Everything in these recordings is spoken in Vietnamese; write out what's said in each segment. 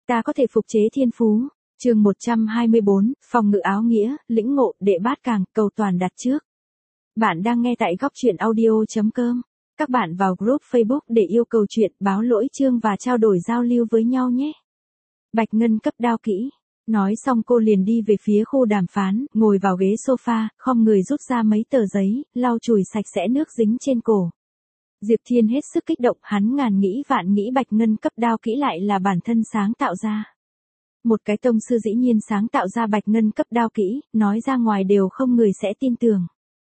Ta có thể phục chế thiên phú. Chương 124, phòng ngự áo nghĩa, lĩnh ngộ, đệ bát càng, cầu toàn đặt trước. Bạn đang nghe tại góc truyện audio.com. Các bạn vào group Facebook để yêu cầu chuyện, báo lỗi chương và trao đổi giao lưu với nhau nhé. Bạch Ngân cấp đao kỹ. Nói xong cô liền đi về phía khu đàm phán, ngồi vào ghế sofa, khom người rút ra mấy tờ giấy, lau chùi sạch sẽ nước dính trên cổ. Diệp Thiên hết sức kích động, hắn ngàn nghĩ vạn nghĩ Bạch Ngân cấp đao kỹ lại là bản thân sáng tạo ra. Một cái tông sư dĩ nhiên sáng tạo ra Bạch Ngân cấp đao kỹ, nói ra ngoài đều không người sẽ tin tưởng.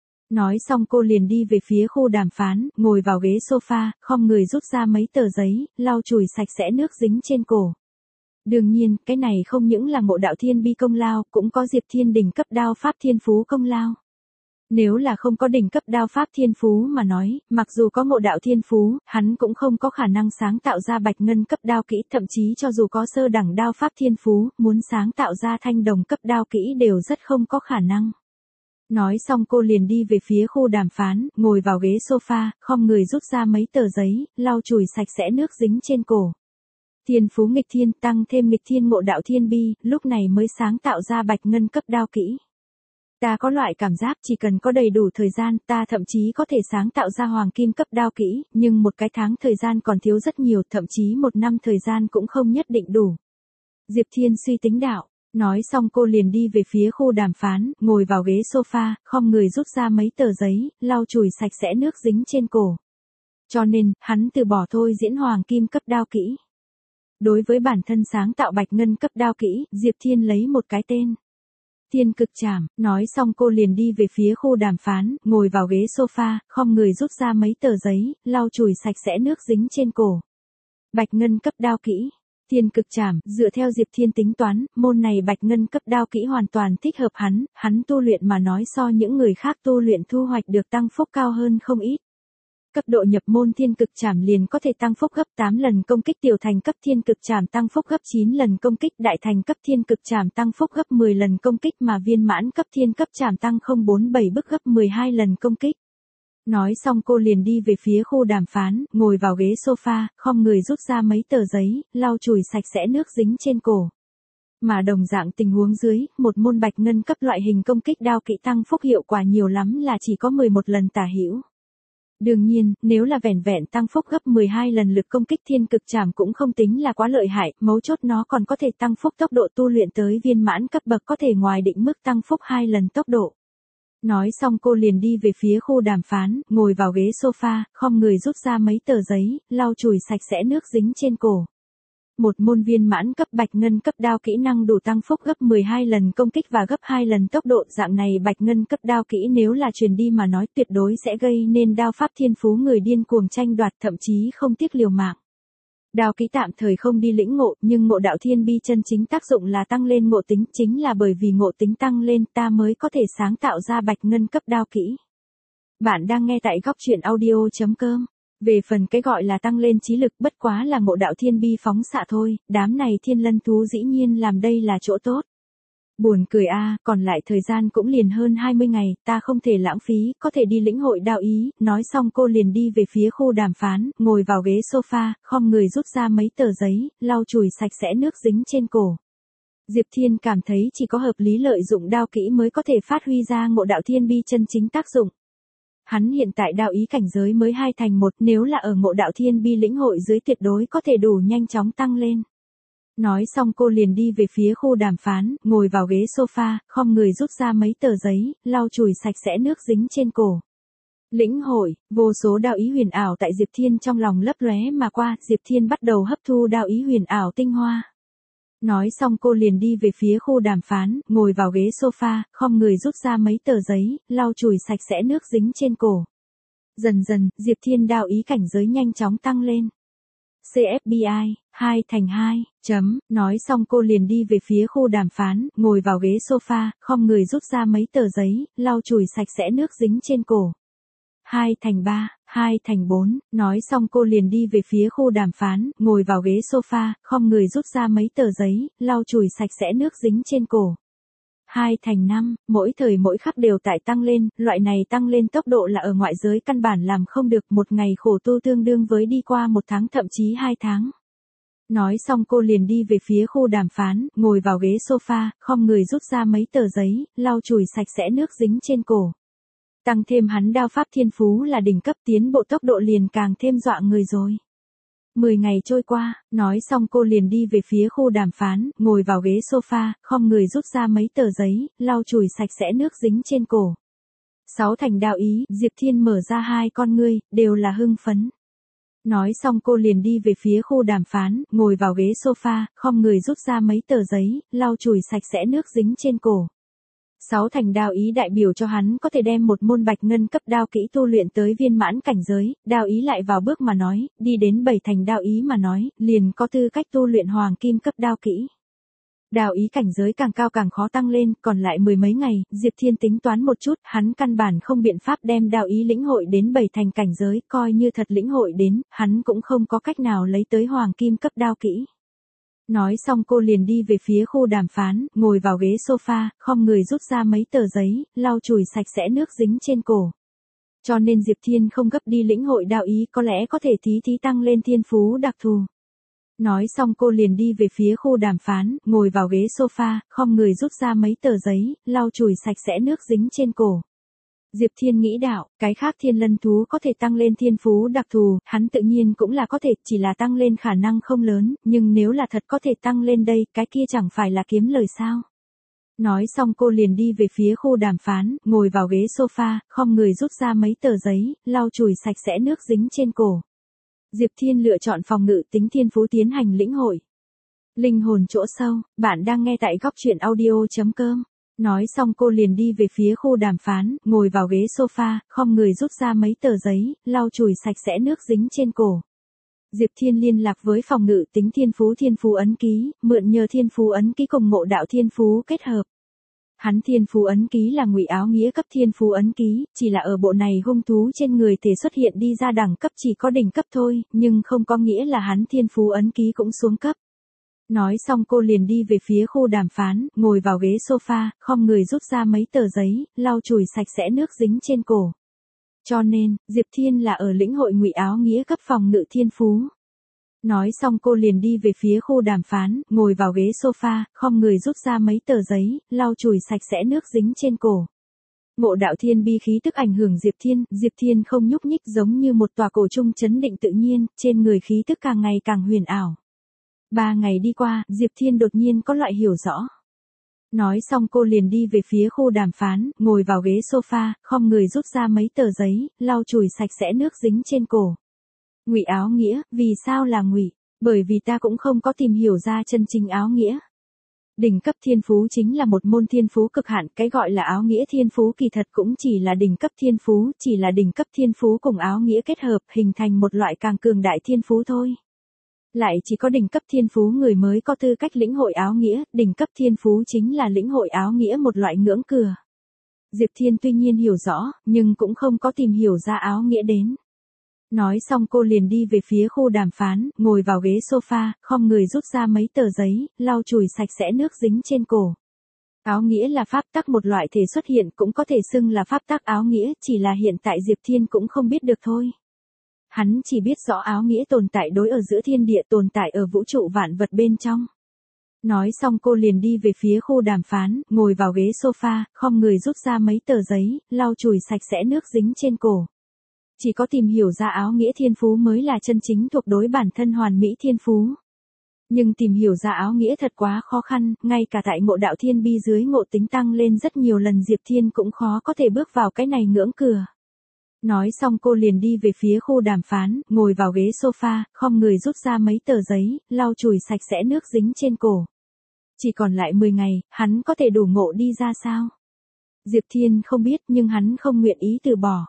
Nói xong cô liền đi về phía khu đàm phán, ngồi vào ghế sofa, khom người rút ra mấy tờ giấy, lau chùi sạch sẽ nước dính trên cổ. Đương nhiên, cái này không những là Ngộ Đạo Thiên Bi công lao, cũng có Diệp Thiên đỉnh cấp đao pháp thiên phú công lao. Nếu là không có đỉnh cấp đao pháp thiên phú mà nói, mặc dù có Ngộ Đạo Thiên phú, hắn cũng không có khả năng sáng tạo ra Bạch Ngân cấp đao kỹ, thậm chí cho dù có sơ đẳng đao pháp thiên phú, muốn sáng tạo ra thanh đồng cấp đao kỹ đều rất không có khả năng. Nói xong cô liền đi về phía khu đàm phán, ngồi vào ghế sofa, khom người rút ra mấy tờ giấy, lau chùi sạch sẽ nước dính trên cổ. Thiên phú nghịch thiên tăng thêm nghịch thiên Ngộ Đạo Thiên Bi, lúc này mới sáng tạo ra Bạch Ngân cấp đao kỹ. Ta có loại cảm giác chỉ cần có đầy đủ thời gian, ta thậm chí có thể sáng tạo ra hoàng kim cấp đao kỹ, nhưng một cái tháng thời gian còn thiếu rất nhiều, thậm chí một năm thời gian cũng không nhất định đủ. Diệp Thiên suy tính đạo. Nói xong cô liền đi về phía khu đàm phán, ngồi vào ghế sofa, khom người rút ra mấy tờ giấy, lau chùi sạch sẽ nước dính trên cổ. Cho nên, hắn từ bỏ thôi diễn hoàng kim cấp đao kỹ. Đối với bản thân sáng tạo Bạch Ngân cấp đao kỹ, Diệp Thiên lấy một cái tên. Thiên cực trảm, nói xong cô liền đi về phía khu đàm phán, ngồi vào ghế sofa, khom người rút ra mấy tờ giấy, lau chùi sạch sẽ nước dính trên cổ. Bạch Ngân cấp đao kỹ. Thiên cực trảm, dựa theo Diệp Thiên tính toán, môn này Bạch Ngân cấp đao kỹ hoàn toàn thích hợp hắn tu luyện mà nói so những người khác tu luyện thu hoạch được tăng phúc cao hơn không ít. Cấp độ nhập môn thiên cực trảm liền có thể tăng phúc gấp 8 lần công kích, tiểu thành cấp thiên cực trảm tăng phúc gấp 9 lần công kích, đại thành cấp thiên cực trảm tăng phúc gấp 10 lần công kích mà viên mãn cấp thiên cấp trảm tăng 047 bức gấp 12 lần công kích. Nói xong cô liền đi về phía khu đàm phán, ngồi vào ghế sofa, khom người rút ra mấy tờ giấy, lau chùi sạch sẽ nước dính trên cổ. Mà đồng dạng tình huống dưới, một môn Bạch Ngân cấp loại hình công kích đao kỹ tăng phúc hiệu quả nhiều lắm là chỉ có 11 lần tả hữu. Đương nhiên, nếu là vẻn vẹn tăng phúc gấp 12 lần lực công kích thiên cực trảm cũng không tính là quá lợi hại, mấu chốt nó còn có thể tăng phúc tốc độ tu luyện tới viên mãn cấp bậc, có thể ngoài định mức tăng phúc 2 lần tốc độ. Nói xong cô liền đi về phía khu đàm phán, ngồi vào ghế sofa, khom người rút ra mấy tờ giấy, lau chùi sạch sẽ nước dính trên cổ. Một môn viên mãn cấp Bạch Ngân cấp đao kỹ năng đủ tăng phúc gấp 12 lần công kích và gấp 2 lần tốc độ, dạng này Bạch Ngân cấp đao kỹ nếu là truyền đi mà nói tuyệt đối sẽ gây nên đao pháp thiên phú người điên cuồng tranh đoạt, thậm chí không tiếc liều mạng. Đao kỹ tạm thời không đi lĩnh ngộ, nhưng Ngộ Đạo Thiên Bi chân chính tác dụng là tăng lên ngộ tính, chính là bởi vì ngộ tính tăng lên ta mới có thể sáng tạo ra Bạch Ngân cấp đao kỹ. Bạn đang nghe tại góc truyện audio.com. Về phần cái gọi là tăng lên trí lực bất quá là Ngộ Đạo Thiên Bi phóng xạ thôi, đám này thiên lân thú dĩ nhiên làm đây là chỗ tốt. Buồn cười a, còn lại thời gian cũng liền hơn 20 ngày, ta không thể lãng phí, có thể đi lĩnh hội đao ý, nói xong cô liền đi về phía khu đàm phán, ngồi vào ghế sofa, khom người rút ra mấy tờ giấy, lau chùi sạch sẽ nước dính trên cổ. Diệp Thiên cảm thấy chỉ có hợp lý lợi dụng đao kỹ mới có thể phát huy ra Ngộ Đạo Thiên Bi chân chính tác dụng. Hắn hiện tại đao ý cảnh giới mới 2 thành 1, nếu là ở Ngộ Đạo Thiên Bi lĩnh hội dưới tuyệt đối có thể đủ nhanh chóng tăng lên. Nói xong cô liền đi về phía khu đàm phán, ngồi vào ghế sofa, khom người rút ra mấy tờ giấy, lau chùi sạch sẽ nước dính trên cổ. Lĩnh hội, vô số đao ý huyền ảo tại Diệp Thiên trong lòng lấp lóe mà qua, Diệp Thiên bắt đầu hấp thu đao ý huyền ảo tinh hoa. Nói xong cô liền đi về phía khu đàm phán, ngồi vào ghế sofa, khom người rút ra mấy tờ giấy, lau chùi sạch sẽ nước dính trên cổ. Dần dần, Diệp Thiên đao ý cảnh giới nhanh chóng tăng lên. CFBI, 2 thành 2, nói xong cô liền đi về phía khu đàm phán, ngồi vào ghế sofa, khom người rút ra mấy tờ giấy, lau chùi sạch sẽ nước dính trên cổ. 2 thành 3, 2 thành 4, nói xong cô liền đi về phía khu đàm phán, ngồi vào ghế sofa, khom người rút ra mấy tờ giấy, lau chùi sạch sẽ nước dính trên cổ. 2 thành 5, mỗi thời mỗi khắc đều tại tăng lên, loại này tăng lên tốc độ là ở ngoại giới căn bản làm không được, một ngày khổ tu tương đương với đi qua 1 tháng thậm chí 2 tháng. Nói xong cô liền đi về phía khu đàm phán, ngồi vào ghế sofa, khom người rút ra mấy tờ giấy, lau chùi sạch sẽ nước dính trên cổ. Tăng thêm hắn đao pháp thiên phú là đỉnh cấp, tiến bộ tốc độ liền càng thêm dọa người rồi. 10 ngày trôi qua, nói xong cô liền đi về phía khu đàm phán, ngồi vào ghế sofa, khom người rút ra mấy tờ giấy, lau chùi sạch sẽ nước dính trên cổ. 6 thành đạo ý, Diệp Thiên mở ra hai con ngươi, đều là hưng phấn. Nói xong cô liền đi về phía khu đàm phán, ngồi vào ghế sofa, khom người rút ra mấy tờ giấy, lau chùi sạch sẽ nước dính trên cổ. 6 thành đao ý đại biểu cho hắn có thể đem một môn bạch ngân cấp đao kỹ tu luyện tới viên mãn cảnh giới, đao ý lại vào bước mà nói, đi đến 7 thành đao ý mà nói, liền có tư cách tu luyện hoàng kim cấp đao kỹ. Đao ý cảnh giới càng cao càng khó tăng lên, còn lại 10 mấy ngày, Diệp Thiên tính toán một chút, hắn căn bản không biện pháp đem đao ý lĩnh hội đến 7 thành cảnh giới, coi như thật lĩnh hội đến, hắn cũng không có cách nào lấy tới hoàng kim cấp đao kỹ. Nói xong cô liền đi về phía khu đàm phán, ngồi vào ghế sofa, khom người rút ra mấy tờ giấy, lau chùi sạch sẽ nước dính trên cổ. Cho nên Diệp Thiên không gấp đi lĩnh hội đao ý, có lẽ có thể tí tí tăng lên thiên phú đặc thù. Nói xong cô liền đi về phía khu đàm phán, ngồi vào ghế sofa, khom người rút ra mấy tờ giấy, lau chùi sạch sẽ nước dính trên cổ. Diệp Thiên nghĩ đạo, cái khác thiên lân thú có thể tăng lên thiên phú đặc thù, hắn tự nhiên cũng là có thể, chỉ là tăng lên khả năng không lớn, nhưng nếu là thật có thể tăng lên đây, cái kia chẳng phải là kiếm lời sao. Nói xong cô liền đi về phía khu đàm phán, ngồi vào ghế sofa, khom người rút ra mấy tờ giấy, lau chùi sạch sẽ nước dính trên cổ. Diệp Thiên lựa chọn phòng ngự tính thiên phú tiến hành lĩnh hội. Linh hồn chỗ sâu, bạn đang nghe tại góc truyện audio.com. Nói xong cô liền đi về phía khu đàm phán, ngồi vào ghế sofa, khom người rút ra mấy tờ giấy, lau chùi sạch sẽ nước dính trên cổ. Diệp Thiên liên lạc với phòng ngự tính thiên phú ấn ký, mượn nhờ thiên phú ấn ký cùng ngộ đạo thiên phú kết hợp. Hắn thiên phú ấn ký là ngụy áo nghĩa cấp thiên phú ấn ký, chỉ là ở bộ này hung thú trên người thể xuất hiện đi ra đẳng cấp chỉ có đỉnh cấp thôi, nhưng không có nghĩa là hắn thiên phú ấn ký cũng xuống cấp. Nói xong cô liền đi về phía khu đàm phán, ngồi vào ghế sofa, khom người rút ra mấy tờ giấy, lau chùi sạch sẽ nước dính trên cổ. Cho nên, Diệp Thiên là ở lĩnh hội ngụy áo nghĩa cấp phòng ngự thiên phú. Nói xong cô liền đi về phía khu đàm phán, ngồi vào ghế sofa, khom người rút ra mấy tờ giấy, lau chùi sạch sẽ nước dính trên cổ. Ngộ đạo thiên bi khí tức ảnh hưởng Diệp Thiên không nhúc nhích giống như một tòa cổ trung chấn định tự nhiên, trên người khí tức càng ngày càng huyền ảo. 3 ngày đi qua, Diệp Thiên đột nhiên có loại hiểu rõ. Nói xong cô liền đi về phía khu đàm phán, ngồi vào ghế sofa, khom người rút ra mấy tờ giấy, lau chùi sạch sẽ nước dính trên cổ. Ngụy áo nghĩa, vì sao là ngụy? Bởi vì ta cũng không có tìm hiểu ra chân chính áo nghĩa. Đỉnh cấp thiên phú chính là một môn thiên phú cực hạn, cái gọi là áo nghĩa thiên phú kỳ thật cũng chỉ là đỉnh cấp thiên phú, chỉ là đỉnh cấp thiên phú cùng áo nghĩa kết hợp hình thành một loại càng cường đại thiên phú thôi. Lại chỉ có đỉnh cấp thiên phú người mới có tư cách lĩnh hội áo nghĩa, đỉnh cấp thiên phú chính là lĩnh hội áo nghĩa một loại ngưỡng cửa. Diệp Thiên tuy nhiên hiểu rõ, nhưng cũng không có tìm hiểu ra áo nghĩa đến. Nói xong cô liền đi về phía khu đàm phán, ngồi vào ghế sofa, khom người rút ra mấy tờ giấy, lau chùi sạch sẽ nước dính trên cổ. Áo nghĩa là pháp tắc một loại thể xuất hiện, cũng có thể xưng là pháp tắc áo nghĩa, chỉ là hiện tại Diệp Thiên cũng không biết được thôi. Hắn chỉ biết rõ áo nghĩa tồn tại đối ở giữa thiên địa, tồn tại ở vũ trụ vạn vật bên trong. Nói xong cô liền đi về phía khu đàm phán, ngồi vào ghế sofa, khom người rút ra mấy tờ giấy, lau chùi sạch sẽ nước dính trên cổ. Chỉ có tìm hiểu ra áo nghĩa thiên phú mới là chân chính thuộc đối bản thân hoàn mỹ thiên phú. Nhưng tìm hiểu ra áo nghĩa thật quá khó khăn, ngay cả tại ngộ đạo thiên bi dưới ngộ tính tăng lên rất nhiều lần Diệp Thiên cũng khó có thể bước vào cái này ngưỡng cửa. Nói xong cô liền đi về phía khu đàm phán, ngồi vào ghế sofa, khom người rút ra mấy tờ giấy, lau chùi sạch sẽ nước dính trên cổ. Chỉ còn lại 10 ngày, hắn có thể đủ ngộ đi ra sao? Diệp Thiên không biết nhưng hắn không nguyện ý từ bỏ.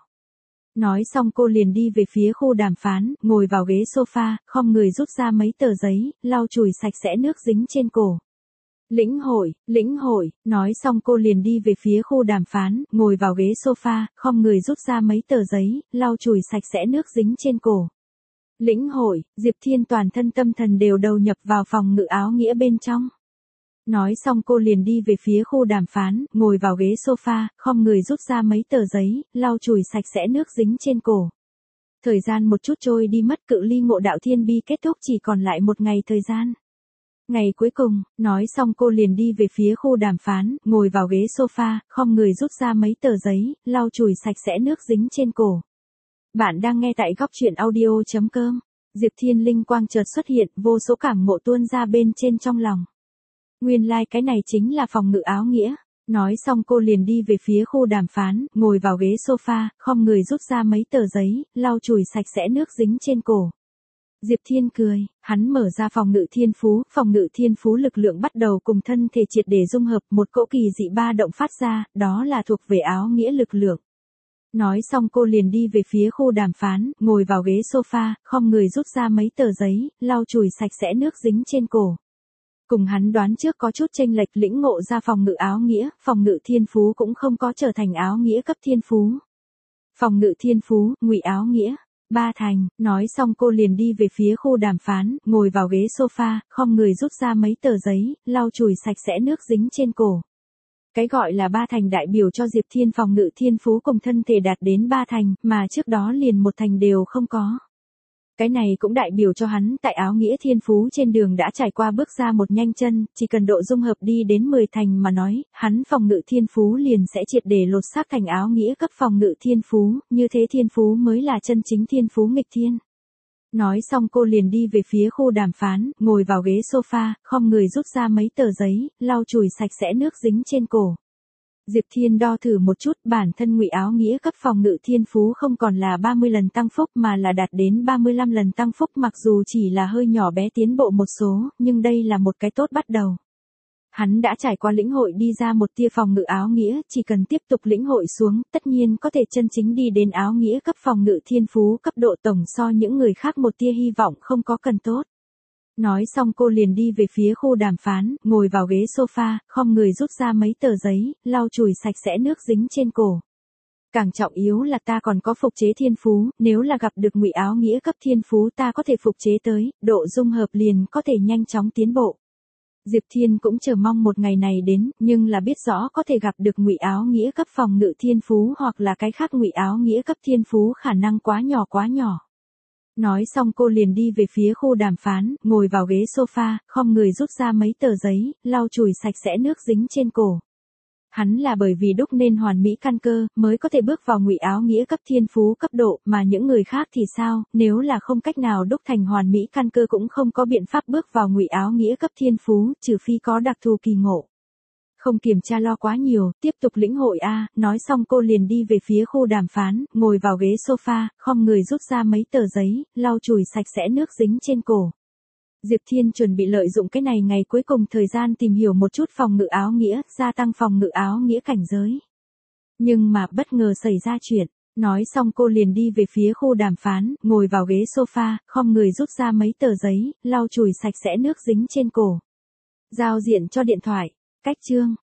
Nói xong cô liền đi về phía khu đàm phán, ngồi vào ghế sofa, khom người rút ra mấy tờ giấy, lau chùi sạch sẽ nước dính trên cổ. Lĩnh hội, nói xong cô liền đi về phía khu đàm phán, ngồi vào ghế sofa, khom người rút ra mấy tờ giấy, lau chùi sạch sẽ nước dính trên cổ. Lĩnh hội, Diệp Thiên toàn thân tâm thần đều đầu nhập vào phòng ngự áo nghĩa bên trong. Nói xong cô liền đi về phía khu đàm phán, ngồi vào ghế sofa, khom người rút ra mấy tờ giấy, lau chùi sạch sẽ nước dính trên cổ. Thời gian một chút trôi đi mất, cự ly ngộ đạo thiên bi kết thúc chỉ còn lại một ngày thời gian. Ngày cuối cùng, nói xong cô liền đi về phía khu đàm phán, ngồi vào ghế sofa, khom người rút ra mấy tờ giấy, lau chùi sạch sẽ nước dính trên cổ. Bạn đang nghe tại góc truyện audio.com. Diệp Thiên linh quang chợt xuất hiện, vô số cảm ngộ tuôn ra bên trên trong lòng. Nguyên lai cái này chính là phòng ngự áo nghĩa. Nói xong cô liền đi về phía khu đàm phán, ngồi vào ghế sofa, khom người rút ra mấy tờ giấy, lau chùi sạch sẽ nước dính trên cổ. Diệp Thiên cười, hắn mở ra phòng ngự thiên phú lực lượng bắt đầu cùng thân thể triệt để dung hợp, một cỗ kỳ dị ba động phát ra, đó là thuộc về áo nghĩa lực lượng. Nói xong cô liền đi về phía khu đàm phán, ngồi vào ghế sofa, khom người rút ra mấy tờ giấy, lau chùi sạch sẽ nước dính trên cổ. Cùng hắn đoán trước có chút chênh lệch, lĩnh ngộ ra phòng ngự áo nghĩa, phòng ngự thiên phú cũng không có trở thành áo nghĩa cấp thiên phú. Phòng ngự thiên phú, ngụy áo nghĩa. 3 thành, nói xong cô liền đi về phía khu đàm phán, ngồi vào ghế sofa, khom người rút ra mấy tờ giấy, lau chùi sạch sẽ nước dính trên cổ. Cái gọi là 3 thành đại biểu cho Diệp Thiên phòng ngự thiên phú cùng thân thể đạt đến 3 thành, mà trước đó liền 1 thành đều không có. Cái này cũng đại biểu cho hắn tại áo nghĩa thiên phú trên đường đã trải qua bước ra một nhanh chân, chỉ cần độ dung hợp đi đến 10 thành mà nói, hắn phòng ngự thiên phú liền sẽ triệt để lột xác thành áo nghĩa cấp phòng ngự thiên phú, như thế thiên phú mới là chân chính thiên phú nghịch thiên. Nói xong cô liền đi về phía khu đàm phán, ngồi vào ghế sofa, khom người rút ra mấy tờ giấy, lau chùi sạch sẽ nước dính trên cổ. Diệp Thiên đo thử một chút, bản thân ngụy áo nghĩa cấp phòng ngự thiên phú không còn là 30 lần tăng phúc mà là đạt đến 35 lần tăng phúc, mặc dù chỉ là hơi nhỏ bé tiến bộ một số, nhưng đây là một cái tốt bắt đầu. Hắn đã trải qua lĩnh hội đi ra một tia phòng ngự áo nghĩa, chỉ cần tiếp tục lĩnh hội xuống, tất nhiên có thể chân chính đi đến áo nghĩa cấp phòng ngự thiên phú cấp độ tổng so những người khác một tia hy vọng không có cần tốt. Nói xong cô liền đi về phía khu đàm phán, ngồi vào ghế sofa, khom người rút ra mấy tờ giấy, lau chùi sạch sẽ nước dính trên cổ. Càng trọng yếu là ta còn có phục chế thiên phú, nếu là gặp được ngụy áo nghĩa cấp thiên phú ta có thể phục chế tới, độ dung hợp liền có thể nhanh chóng tiến bộ. Diệp Thiên cũng chờ mong một ngày này đến, nhưng là biết rõ có thể gặp được ngụy áo nghĩa cấp phòng ngự thiên phú hoặc là cái khác ngụy áo nghĩa cấp thiên phú khả năng quá nhỏ. Nói xong cô liền đi về phía khu đàm phán, ngồi vào ghế sofa, khom người rút ra mấy tờ giấy, lau chùi sạch sẽ nước dính trên cổ. Hắn là bởi vì đúc nên hoàn mỹ căn cơ, mới có thể bước vào ngụy áo nghĩa cấp thiên phú cấp độ, mà những người khác thì sao, nếu là không cách nào đúc thành hoàn mỹ căn cơ cũng không có biện pháp bước vào ngụy áo nghĩa cấp thiên phú, trừ phi có đặc thù kỳ ngộ. Không kiểm tra lo quá nhiều, tiếp tục lĩnh hội a, nói xong cô liền đi về phía khu đàm phán, ngồi vào ghế sofa, khom người rút ra mấy tờ giấy, lau chùi sạch sẽ nước dính trên cổ. Diệp Thiên chuẩn bị lợi dụng cái này ngày cuối cùng thời gian tìm hiểu một chút phòng ngự áo nghĩa, gia tăng phòng ngự áo nghĩa cảnh giới. Nhưng mà bất ngờ xảy ra chuyện, nói xong cô liền đi về phía khu đàm phán, ngồi vào ghế sofa, khom người rút ra mấy tờ giấy, lau chùi sạch sẽ nước dính trên cổ. Giao diện cho điện thoại. Cách chương